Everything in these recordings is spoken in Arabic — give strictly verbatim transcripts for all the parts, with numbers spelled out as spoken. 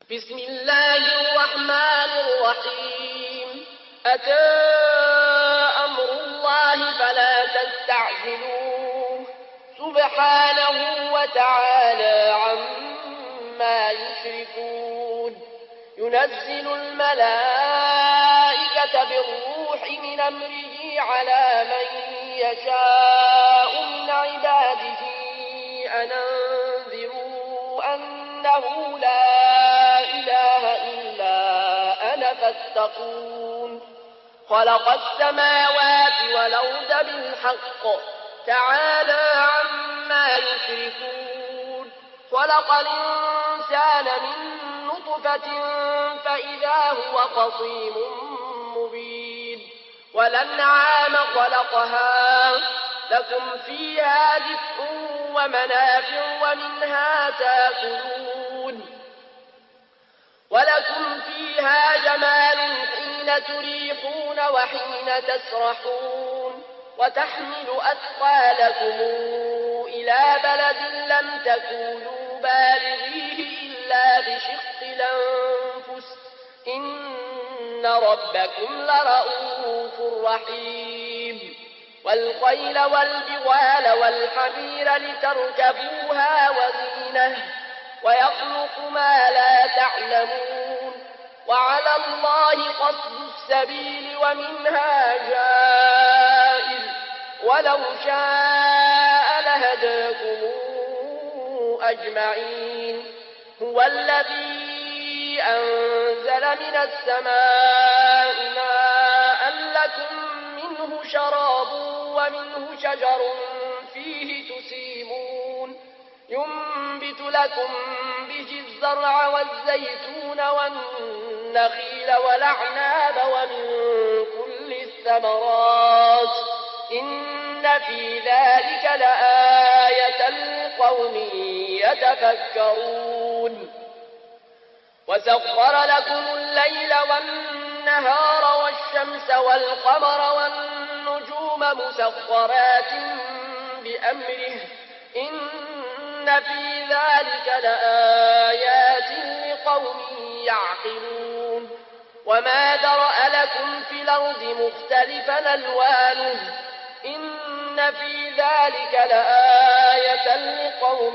بسم الله الرحمن الرحيم أتى أمر الله فلا تستعجلوه سبحانه وتعالى عما يشركون ينزل الملائكة بالروح من أمره على من يشاء من عباده أن أنذروا أنه لا إله إلا أنا فاتقون خلق السماوات والأرض بالحق تعالى عما يشركون خلق الإنسان من نطفة فإذا هو خصيم مبين والأنعام خلقها لكم فيها دفء ومنافع ومنها تاكلون ولكم فيها جمال حين تريحون وحين تسرحون وتحمل أثقالكم إلى بلد لم تكونوا بالغيه إلا بشق الأنفس إن ربكم لرؤوف رحيم والخيل والبغال والحمير لتركبوها وزينة ويخلق ما لا تعلمون وعلى الله قصد السبيل ومنها جائر ولو شاء لهداكم أجمعين هو الذي أنزل من السماء ماء لكم منه شراب ومنه شجر فيه تسيمون ينبت لكم به الزرع والزيتون والنخيل والأعناب ومن كل الثمرات إن في ذلك لآية لقوم يتفكرون وسخر لكم الليل والنهار والشمس والقمر والنجوم مسخرات بأمره إن في ذلك لآيات لقوم يعقلون وما درأ لكم في الأرض مختلفا ألوانه إن في ذلك لآية لقوم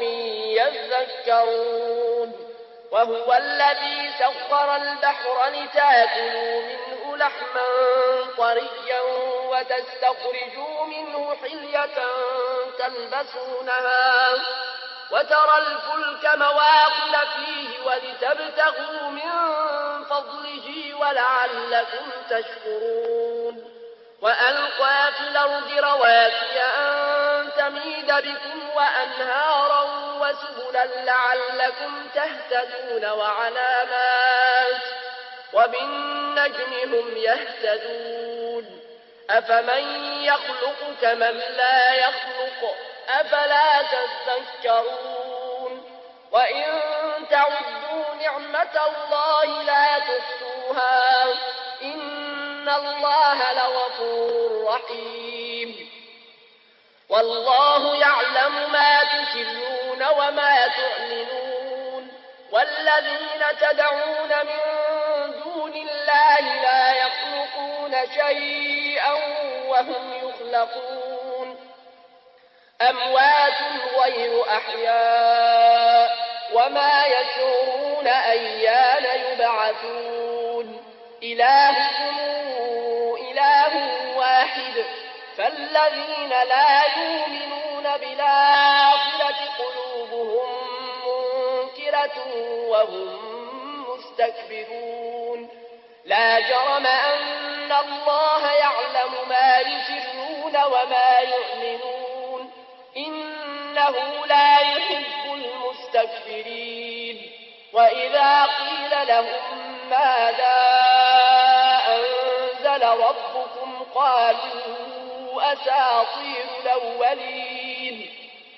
يذكرون وهو الذي سخر البحر لتاكلوا منه لحما طريا وتستخرجوا منه حلية تلبسونها وترى الفلك مواخر فيه ولتبتغوا من فضله ولعلكم تشكرون وألقى في الأرض رواسي أن تميد بكم وأنهارا وسبلا لعلكم تهتدون وعلامات وبالنجم هم يهتدون أفمن يخلق كمن لا يخلق أفلا تذكرون وإن تعدوا نعمة الله لا تحصوها إن الله لغفور رحيم والله يعلم ما تسرون وما تعلنون والذين تدعون من دون الله لا يخلقون شيئا وهم يخلقون أموات غير أحياء وما يشعرون أيان يبعثون إلهكم إله واحد فالذين لا يؤمنون بالآخرة قلوبهم منكرة وهم مستكبرون لا جرم أن الله يعلم ما يسرون وما يعلنون إنه لا يحب المستكبرين وإذا قيل لهم ماذا أنزل ربكم قالوا أساطير الأولين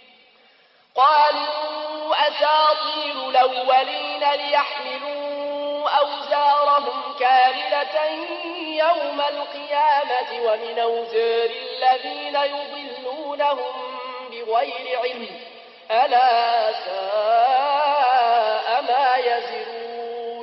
قالوا أساطير الأولين ليحملوا أوزارهم كاملة يوم القيامة ومن أوزار الذين يضلونهم بغير علم ألا ساء ما يزرون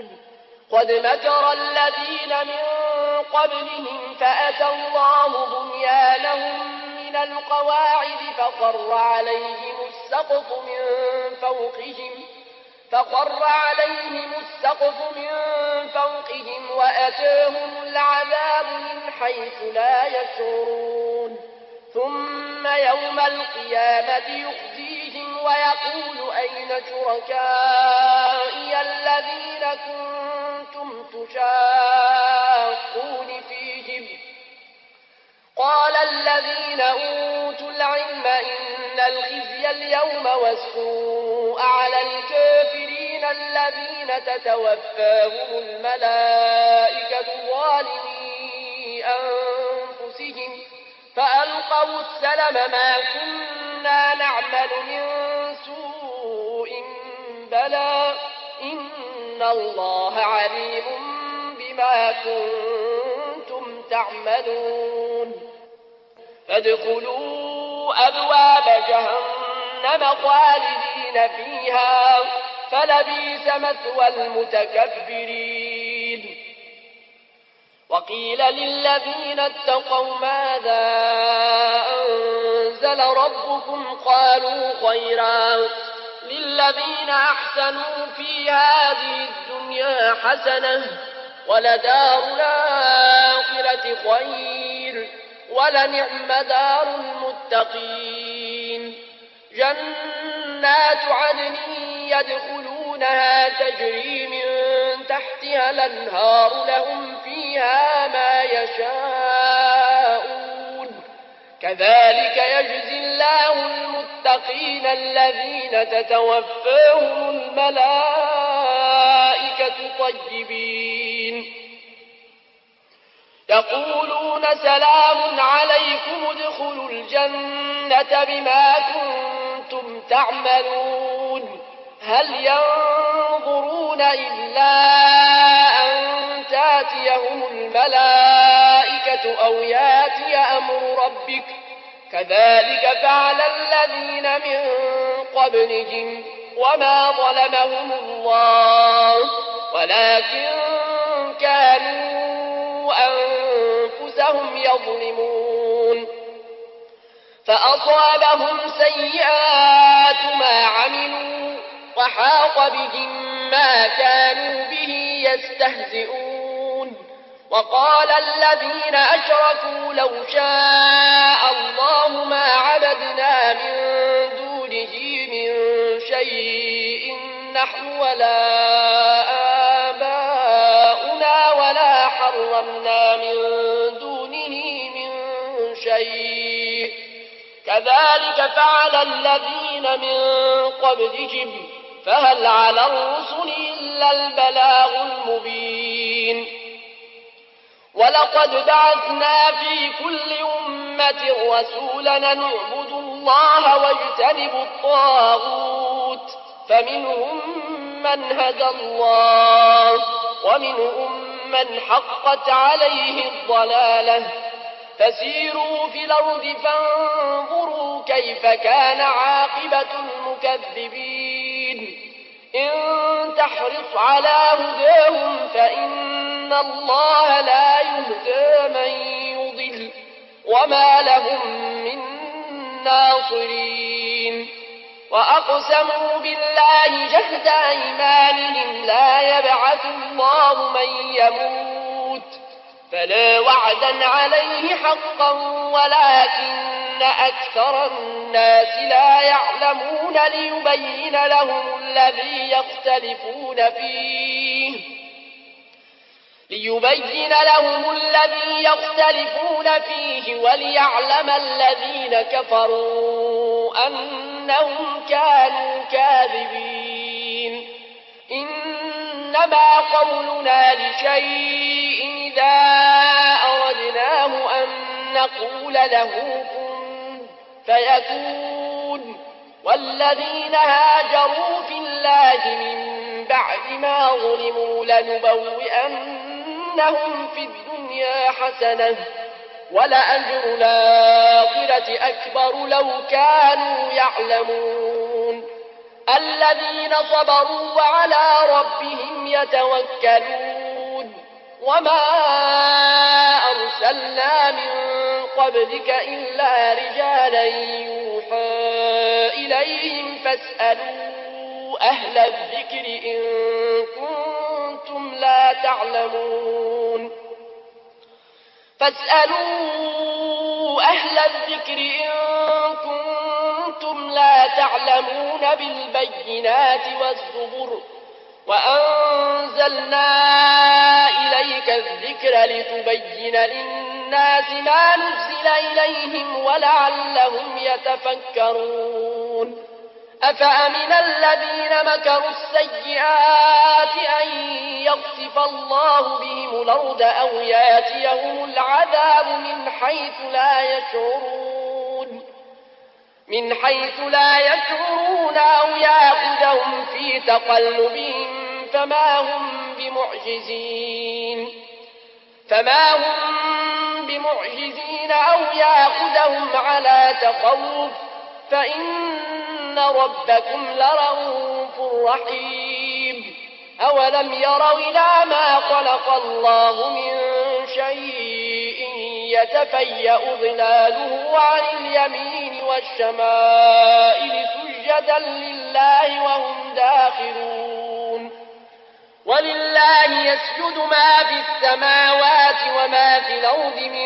قد مكر الذين من قبلهم فأتى الله بنيانهم من القواعد فخر عليهم السقف من فوقهم فخر عليهم السقف من فوقهم وأتاهم العذاب من حيث لا يشعرون ثم يوم القيامة يخزيهم ويقول أين شركائي الذين كنتم تشاقون فيهم قال الذين أوتوا العلم إن الخزي اليوم والسوء على الكافرين الذين تتوفاهم الملائكة ظالمي أنفسهم فألقوا السلم ما كنا نعمل من سوء بلى إن الله عليم بما كنتم تعملون فادخلوا أبواب جهنم خالدين فيها فلبئس مثوى المتكبرين وقيل للذين اتقوا ماذا أنزل ربكم قالوا خيرا للذين أحسنوا في هذه الدنيا حسنة ولدار الآخرة خير ولنعم دار المتقين جنات عدن يدخلونها تجري من تحتها الأنهار لهم فيها ما يشاءون كذلك يجزي الله المتقين الذين تتوفاهم الملائكة طيبين يقولون سلام عليكم ادخلوا الجنة بما كنتم تعملون هل ينظرون إلا أن تاتيهم الملائكة أو ياتي أمر ربك كذلك فعل الذين من قبلهم وما ظلمهم الله ولكن كانوا أنفسهم يظلمون فأصابهم سيئات ما عملوا وحاق بهم ما كانوا به يستهزئون وقال الذين أشركوا لو شاء الله ما عبدنا من دونه من شيء نحن ولا آباؤنا ولا حرمنا من دونه من شيء كذلك فعل الذين من قبلهم فهل على الرسل إلا البلاغ المبين ولقد بعثنا في كل أمة رسولا نعبد الله واجتنب الطاغوت فمنهم من هدى الله ومنهم من حقت عليه الضلالة فسيروا في الأرض فانظروا كيف كان عاقبة المكذبين إن تحرص على هداهم فإن الله لا يهدى من يضل وما لهم من ناصرين وأقسموا بالله جهد أيمانهم لا يبعث الله من يموت فلا وعدا عليه حقا ولكن أكثر الناس لا يعلمون ليبين لهم الذي يختلفون فيه ليبين لهم الذي يختلفون فيه وليعلم الذين كفروا أنهم كانوا كاذبين إنما قولنا لشيء إذا أردناه أن نقول له كن فيكون والذين هاجروا في الله من بعد ما ظلموا لنبوئنهم في الدنيا حسنة ولأجر الآخرة أكبر لو كانوا يعلمون الذين صبروا وعلى ربهم يتوكلون وما أرسلنا من قبلك إلا رجالا يوحى إليهم فاسألوا أهل الذكر إن كنتم لا تعلمون فاسألوا أهل الذكر إن كنتم لا تعلمون بالبينات والزبر وأنزلنا إليك الذكر لتبين للناس ما نزل إليهم ولعلهم يتفكرون أفأمن الذين مكروا السيئات أن يخسف الله بهم الأرض أو ياتيهم العذاب من حيث لا يشعرون من حيث لا يشعرون أو يأخذهم في تقلبهم فما هم بمعجزين فما هم بمعجزين أو يأخذهم على تخوف فإن ربكم لرؤوف رحيم أولم يروا إلى ما خلق الله من شيء يتفيأ ظلاله عن اليمين والشمائل سجدا لله وهم داخرون ولله يسجد ما في السماوات وما في الأرض من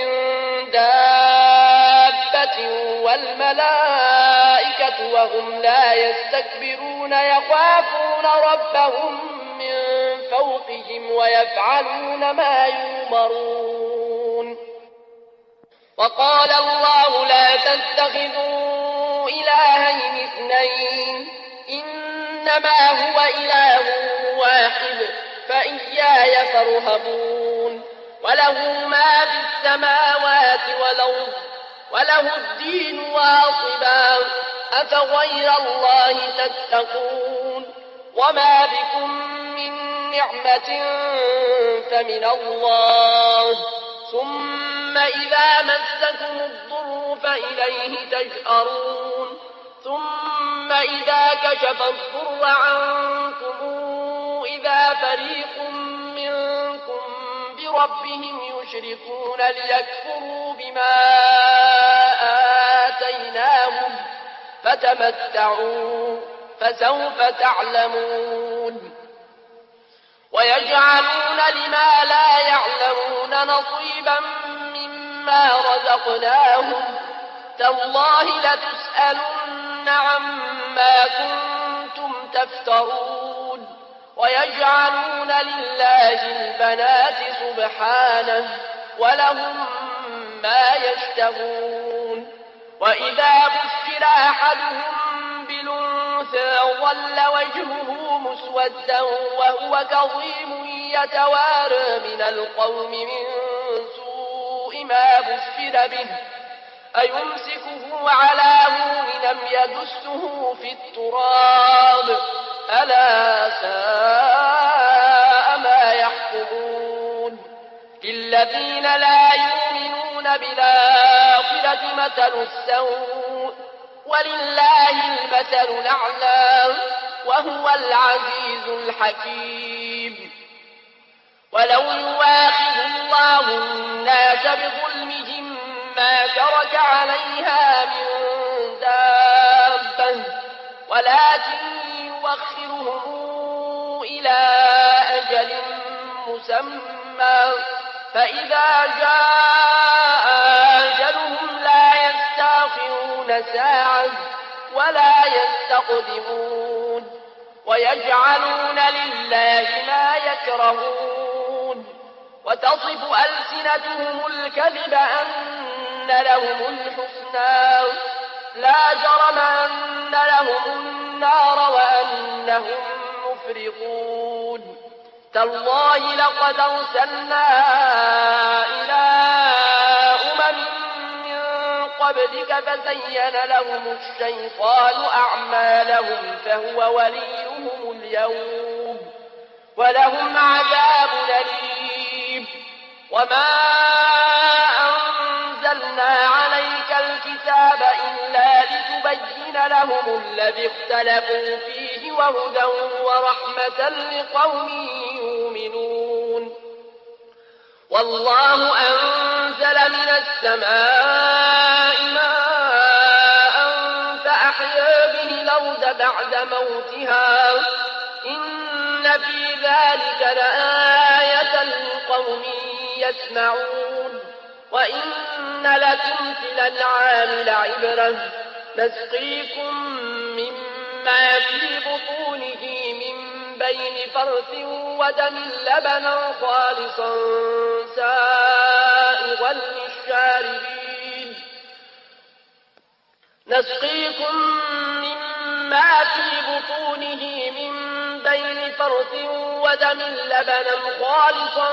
دابة والملائكة وهم لا يستكبرون يخافون ربهم من فوقهم ويفعلون ما يؤمرون وقال الله لا تتخذوا إلهين اثنين إنما هو إله واحد فإياي فارهبون وله ما في السماوات والأرض وله الدين واصبا أفغير الله تتقون وما بكم من نعمة فمن الله ثم إذا مسكم الضر فإليه تجأرون ثم إذا كشف الضر عنكم إذا فريق منكم بربهم يشركون ليكفروا بما آتيناهم فتمتعوا فسوف تعلمون ويجعلون لما لا يعلمون نصيبا مما رزقناهم تالله لتسألن عما كنتم تفترون ويجعلون لله البنات سبحانه ولهم ما يشتهون وإذا بشر أحدهم بالأنثى ظل وجهه مسودا وهو كظيم يتوارى من القوم من سوء ما بشر به أيمسكه على هون لم يدسه في التراب ألا ساء ما يحكمون للذين لا يؤمنون بالآخرة مثل السوء ولله المثل الأعلى وهو العزيز الحكيم ولو يواخذ الله الناس بظلمهم ما ترك عليها من دابة ولكن يوخرهم إلى أجل مسمى فإذا جاء أجلهم لا يستأخرون ساعة ولا يستقدمون ويجعلون لله ما يكرهون وتصف ألسنتهم الكذب أن لهم الحسنى لا جرم أن لهم النار وأنهم مفرطون تالله لقد أرسلنا إلى أمم من قبلك فزين لهم الشيطان أعمالهم فهو وليهم اليوم ولهم عذاب أليم وما أنزلنا عليك الكتاب إلا لتبين لهم الذي اختلفوا فيه وهدى ورحمة لقوم يؤمنون والله أنزل من السماء ماء فأحيا به الأرض بعد موتها إن في ذلك لآية لقوم يسمعون وإن لكم في الأنعام لعبرة نسقيكم مما في بطونه من بين فرث ودم لبنا خالصا سائغا للشاربين نسقيكم مما في بطونه من بين فرث ودم لبنا خالصا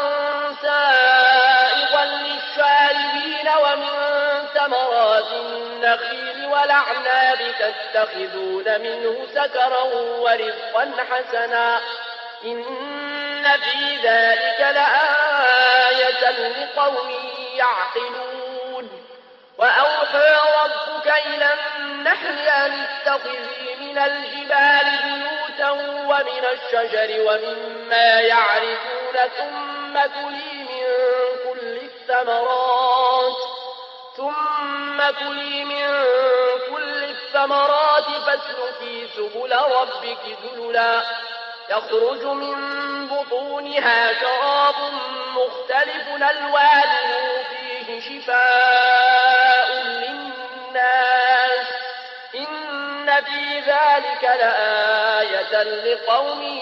سائغا للشاربين ومن ثمرات النخيل والأعناب تتخذون منه سكرا ورزقا حسنا إن في ذلك لآية لقوم يعقلون وأوحى ربك إلى النحل أن اتخذي من الجبال بيوتا ومن الشجر ومما يعرفون ثم كلي من كل الثمرات ثم كلي من كل الثمرات فاسلكي سبل ربك ذللا يخرج من بطونها شراب مختلف ألوانه فيه شفاء للناس إن في ذلك لآية لقوم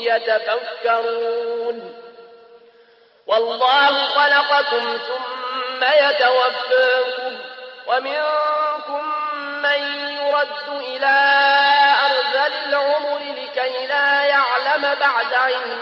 يتفكرون والله خلقكم ثم يتوفاكم ومنكم من يرد إلى أرذل العمر لكي لا يعلم بعد علم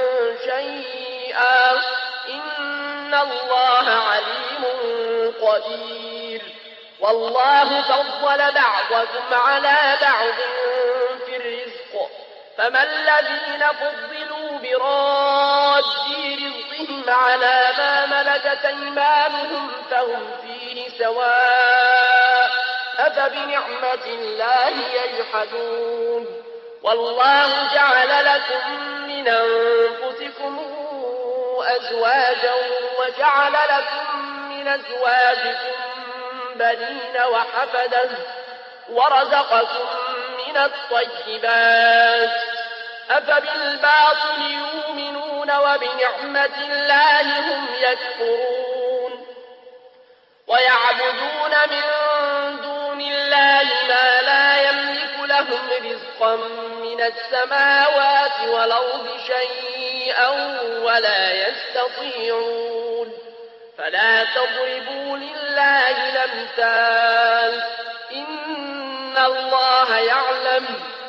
شيئا إن الله عليم قدير والله فضل بعضكم على بعض في الرزق فما الذين فضلوا براد رزقهم على ما ملكت أيمانهم فهم فيه سواء أفبنعمة الله يجحدون والله جعل لكم من أنفسكم أزواجا وجعل لكم من أزواجكم بنين وحفدا ورزقكم من الطيبات أفبالباطل يؤمنون وبنعمة الله هم يكفرون ويعبدون من دون الله ما لا يملك لهم رزقا من السماوات والأرض شيئا ولا يستطيعون فلا تضربوا لله الأمثال إن الله يعلم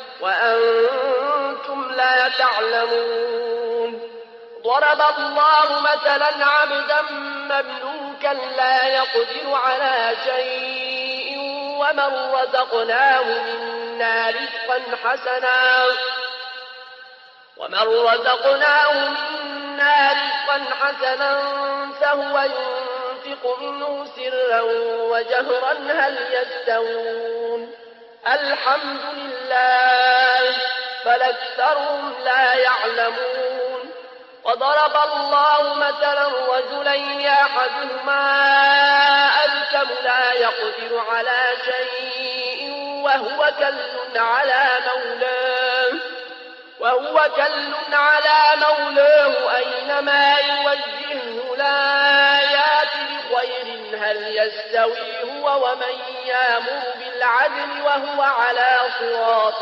وأنتم لا تعلمون ضرب الله مثلا عبدا مملوكا لا يقدر على شيء ومن رزقناه منا رزقا حسنا ومن رزقناه منا رزقا حسنا فهو ينفق منه سرا وجهرا هل يستوون الحمد لله بل أكثرهم لا يعلمون وضرب الله مثلا رجلين أحدهما أبكم لا يقدر على شيء وهو كل على مولاه وهو كل على مولاه أينما يوجهه لا يأتي بخير هل يستوي هو ومن يأمر بالعدل وهو على صراط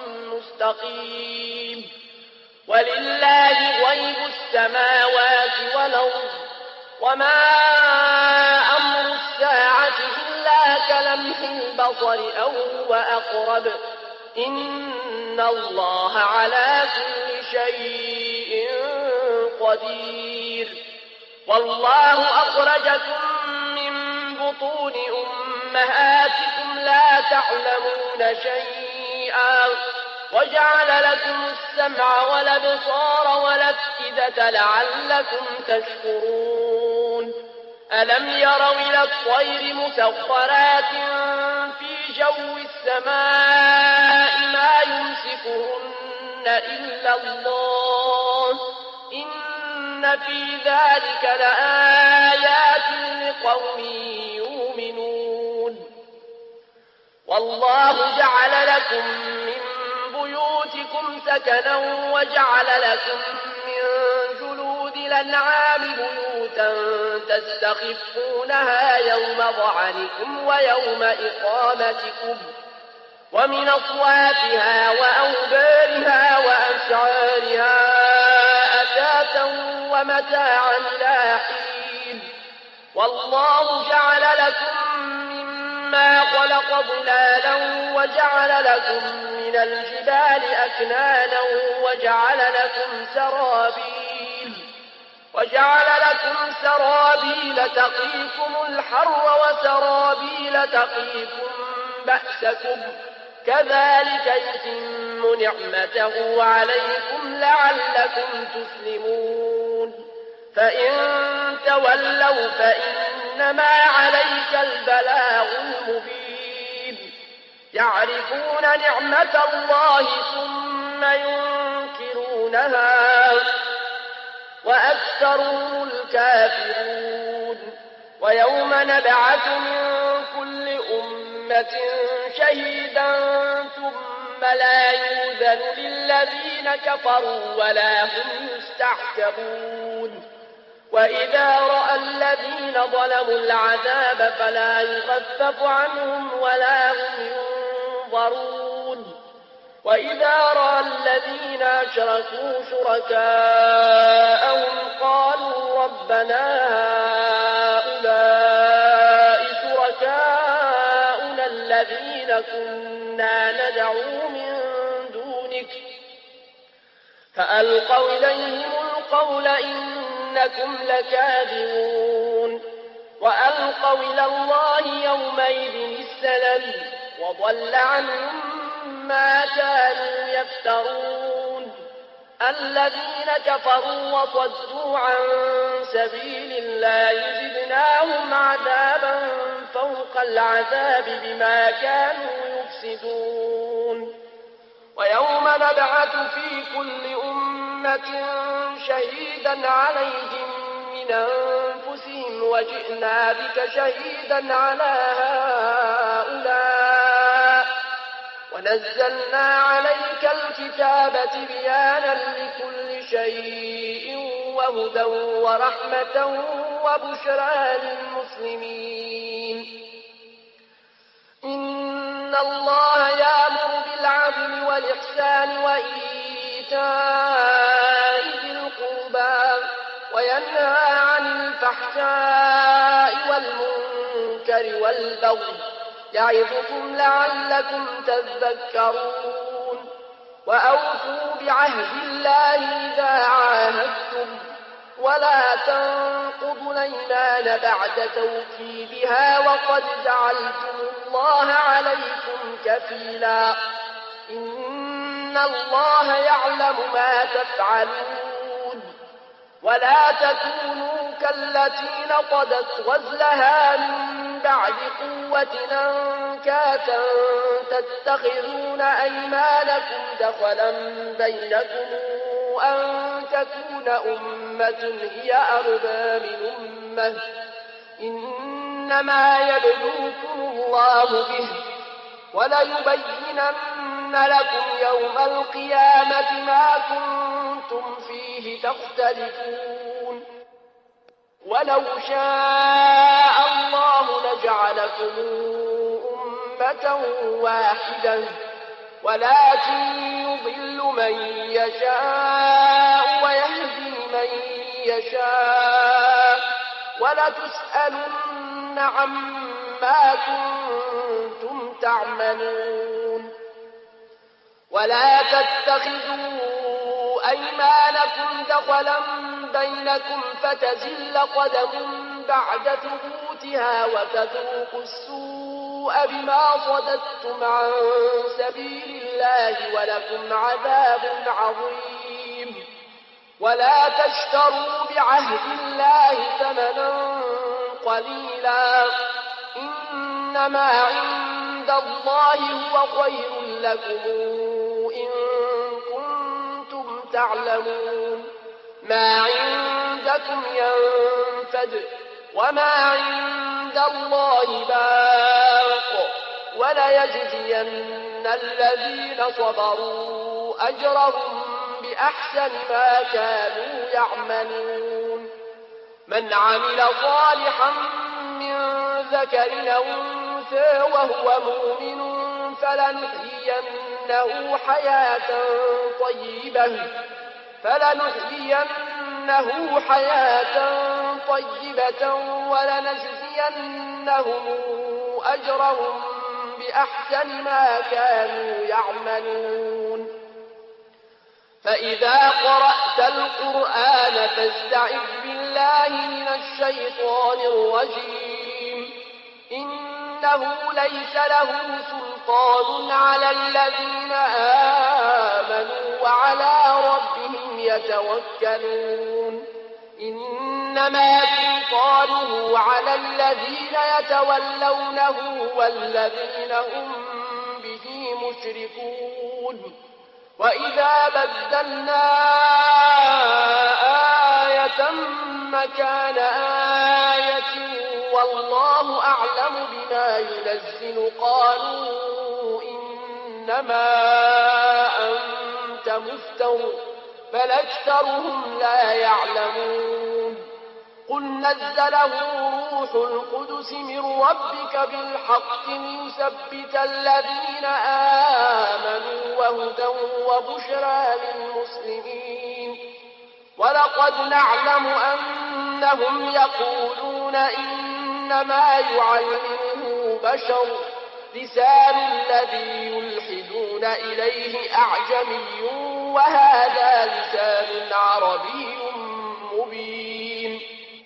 مستقيم ولله غيب السماوات والأرض وما أمر الساعة إلا كلمح البصر أو هو أقرب إن الله على كل شيء قدير والله أخرجكم من بطون أمهاتكم لا تعلمون شيئا وجعل لكم السمع والأبصار والأفئدة لعلكم تشكرون ألم يروا إلى الطير مسخرات في جو السماء ما يمسكهن إلا الله إن إن في ذلك لآيات لقوم يؤمنون والله جعل لكم من بيوتكم سكنا وجعل لكم من جلود الأنعام بيوتا تستخفونها يوم ظعنكم ويوم إقامتكم ومن أصوافها وأوبارها وأشعارها أثاثا ومتاعا إلى حين والله جعل لكم مما خلق ظلالا وجعل لكم من الجبال أكنانا وجعل لكم سرابيل وجعل لكم سرابيل تقيكم الحر وسرابيل تقيكم بأسكم كذلك يتم نعمته عليكم لعلكم تسلمون فإن تولوا فإنما عليك البلاغ المبين يعرفون نعمة الله ثم ينكرونها وأكثرهم الكافرون ويوم نبعث من كل أمة شهيدا ثم لا يؤذن للذين كفروا ولا هم يستعتبون وإذا رأى الذين ظلموا العذاب فلا يخفف عنهم ولا هم ينظرون وإذا رأى الذين أشركوا شركاءهم قالوا ربنا هؤلاء شركاؤنا الذين كنا ندعو من دونك فألقوا إليهم القول إنكم لكاذبون وألقوا إلى الله يومئذ السلم وضل عنهم ما كانوا يفترون الذين كفروا وصدوا عن سبيل الله زدناهم عذابا فوق العذاب بما كانوا يفسدون ويوم نبعث في كل أمة شهيدا عليهم من أنفسهم وجئنا بك شهيدا على هؤلاء ونزلنا عليك الكتاب تبيانا لكل شيء وهدى ورحمة وبشرى للمسلمين إن الله يأمر بالعدل والإحسان وإيتاء ذي القربى وينهى عن الفحشاء والمنكر والبغي يعظكم لعلكم تذكرون وأوفوا بعهد الله إذا عاهدتم ولا تنقضوا الأيمان بعد توكيدها وقد جعلتم الله عليكم كفيلا إن الله يعلم ما تفعلون ولا تكونوا كالتي نقضت غزلها من بعد قوة أنكاثا تتخذون أيمانكم دخلا بينكم أن تكون أمة هي أربى من أمة إنما يبلوكم الله به وليبينن لكم يوم القيامة ما كنتم فيه تختلفون ولو شاء الله لجعلكم أمة واحدة ولكن يضل من يشاء ويهدي من يشاء ولتسألن عما كنتم تعملون ولا تتخذوا أيمانكم دخلا بينكم فتزل قدم بعد ثبوتها وتذوقوا السوء بما صددتم عن سبيل الله ولكم عذاب عظيم ولا تشتروا بعهد الله ثمنا قليلا إنما عند الله هو خير لكم إن كنتم تعلمون ما عند عندكم ينفد وما عند الله باق وليجزين الذين صبروا أجرهم بأحسن ما كانوا يعملون من عمل صالحا من ذكر أو أنثى وهو مؤمن فلنحيينه حياة طيبة فلنحيينه حياة طيبة ولنجزينهم أجرهم بأحسن ما كانوا يعملون فإذا قرأت القرآن فاستعذ بالله من الشيطان الرجيم إنه ليس له سلطان على الذين آمنوا وعلى ربهم يتوكلون إنما سلطانه على الذين يتولونه والذين هم به مشركون وإذا بدلنا آية مكان آية والله أعلم بما ينزل قالوا إنما أنت مفتر بل أكثرهم لا يعلمون قل نزله روح القدس من ربك بالحق ليثبت الذين آمنوا وهدى وبشرى للمسلمين ولقد نعلم أنهم يقولون إنما يعلمه بشر لسان الذي يلحدون إليه أعجمي وهذا لسان عربي مبين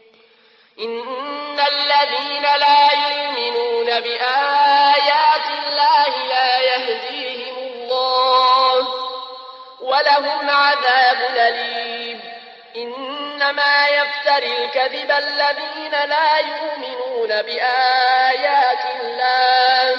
إن الذين لا يؤمنون بآيات الله لا يهديهم الله ولهم عذاب أليم إنما يفتري الكذب الذين لا يؤمنون بآيات الله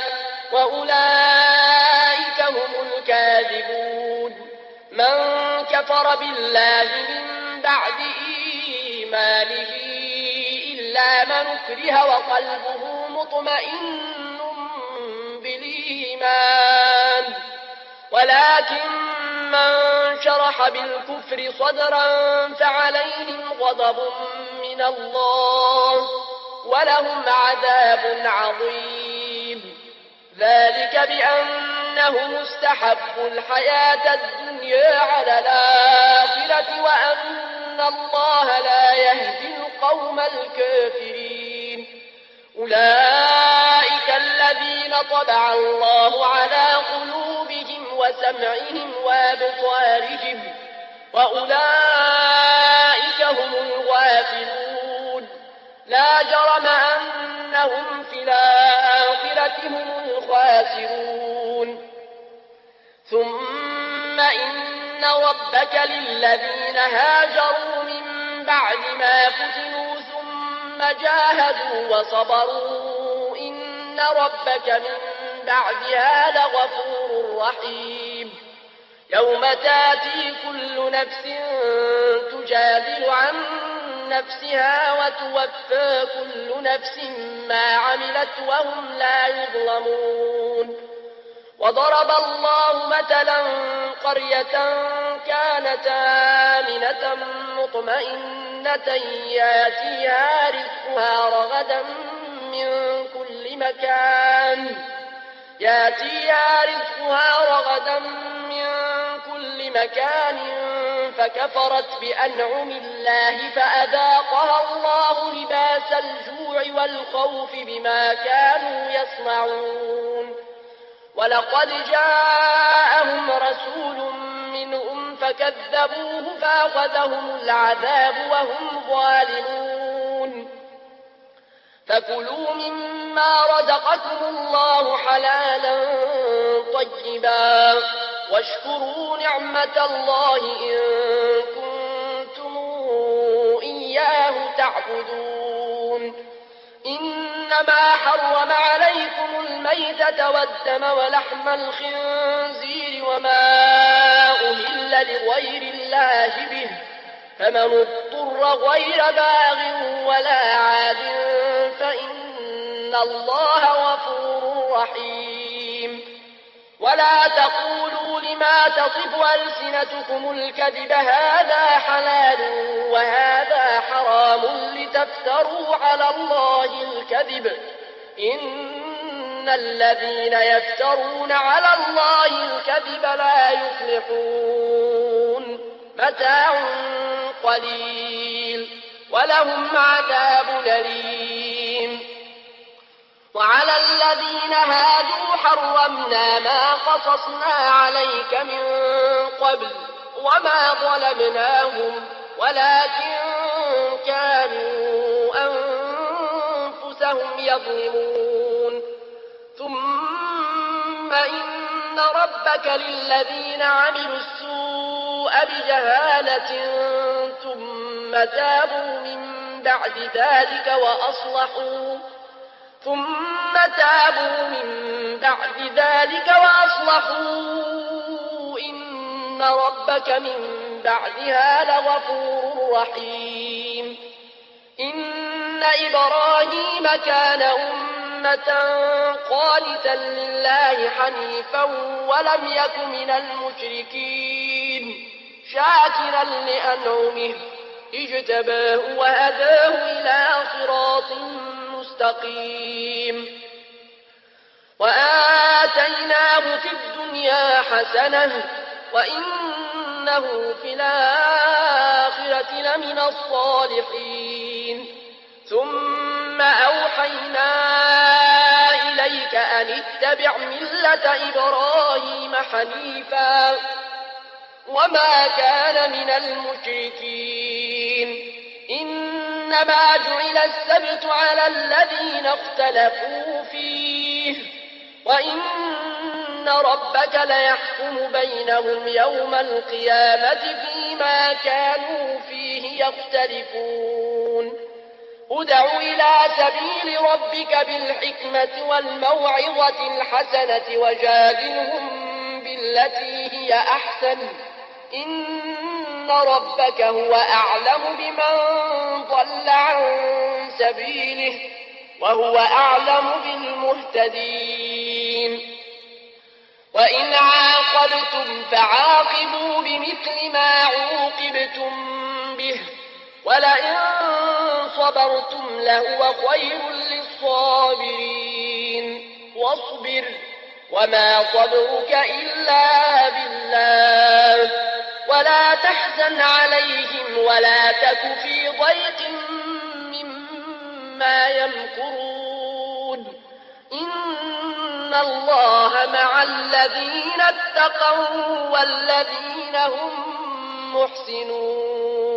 وأولئك هم الكاذبون من كفر بالله من بعد إيمانه إلا من أكره وقلبه مطمئن بالإيمان ولكن من شرح بالكفر صدرا فعليهم غضب من الله ولهم عذاب عظيم ذلك بأنهم استحبوا الحياة الدنيا على الآخرة وأن الله لا يهدي القوم الكافرين أولئك الذين طبع الله على قلوبهم وسمعهم وأبصارهم وأولئك هم الغافلون لا جرم أنهم في الآخرة هم الخاسرون ثم إن ربك للذين هاجروا من بعد ما فتنوا ثم جاهدوا وصبروا إن ربك من بعدها لغفور رحيم يوم تاتي كل نفس تجادل عن نفسها وتوفى كل نفس ما عملت وهم لا يظلمون وضرب الله مثلا قرية كانت آمنة مطمئنة ياتيها رزقها رغدا من كل مكان ياتيها رزقها رغدا من كل مكان فكفرت بأنعم الله فأذاقها الله لباس الجوع والخوف بما كانوا يصنعون ولقد جاءهم رسول منهم فكذبوه فأخذهم العذاب وهم ظالمون فكلوا مما رزقكم الله حلالا طيبا واشكروا نعمة الله إن كنتم إياه تعبدون إنما حرم عليكم الميتة والدم ولحم الخنزير وما أهل لغير الله به فمن اضطر غير باغ ولا عاد فإن الله غفور رحيم. ولا تقولوا لما تصف ألسنتكم الكذب هذا حلال وهذا حرام لتفتروا على الله الكذب إن الذين يفترون على الله الكذب لا يفلحون. متاع قليل ولهم عذاب أليم. وعلى الذين هادوا حرمنا ما قصصنا عليك من قبل وما ظلمناهم ولكن كانوا أنفسهم يظلمون. ثم إن ربك للذين عملوا السوء بجهالة ثم تابوا من بعد ذلك وأصلحوا ثم تابوا من بعد ذلك وأصلحوا إن ربك من بعدها لغفور رحيم. إن إبراهيم كان أمة قانتا لله حنيفا ولم يك من المشركين شاكرا لأنعمه اجتباه وهداه إلى صراط مستقيم. وآتيناه في الدنيا حسنة وإنه في الآخرة لمن الصالحين. ثم أوحينا إليك أن اتبع ملة إبراهيم حنيفا وما كان من المشركين. إنما جعل السبت على الذين اختلفوا فيه وإن ربك ليحكم بينهم يوم القيامة فيما كانوا فيه يختلفون. ادع إلى سبيل ربك بالحكمة والموعظة الحسنة وجادلهم بالتي هي أحسن إن ربك هو أعلم بمن ضل عن سبيله وهو أعلم بالمهتدين. وإن عاقبتم فعاقبوا بمثل ما عوقبتم به ولئن صبرتم لهو خير للصابرين. واصبر وما صبرك إلا بالله ولا تحزن عليهم ولا تك في ضيق مما يمكرون. إن الله مع الذين اتقوا والذين هم محسنون.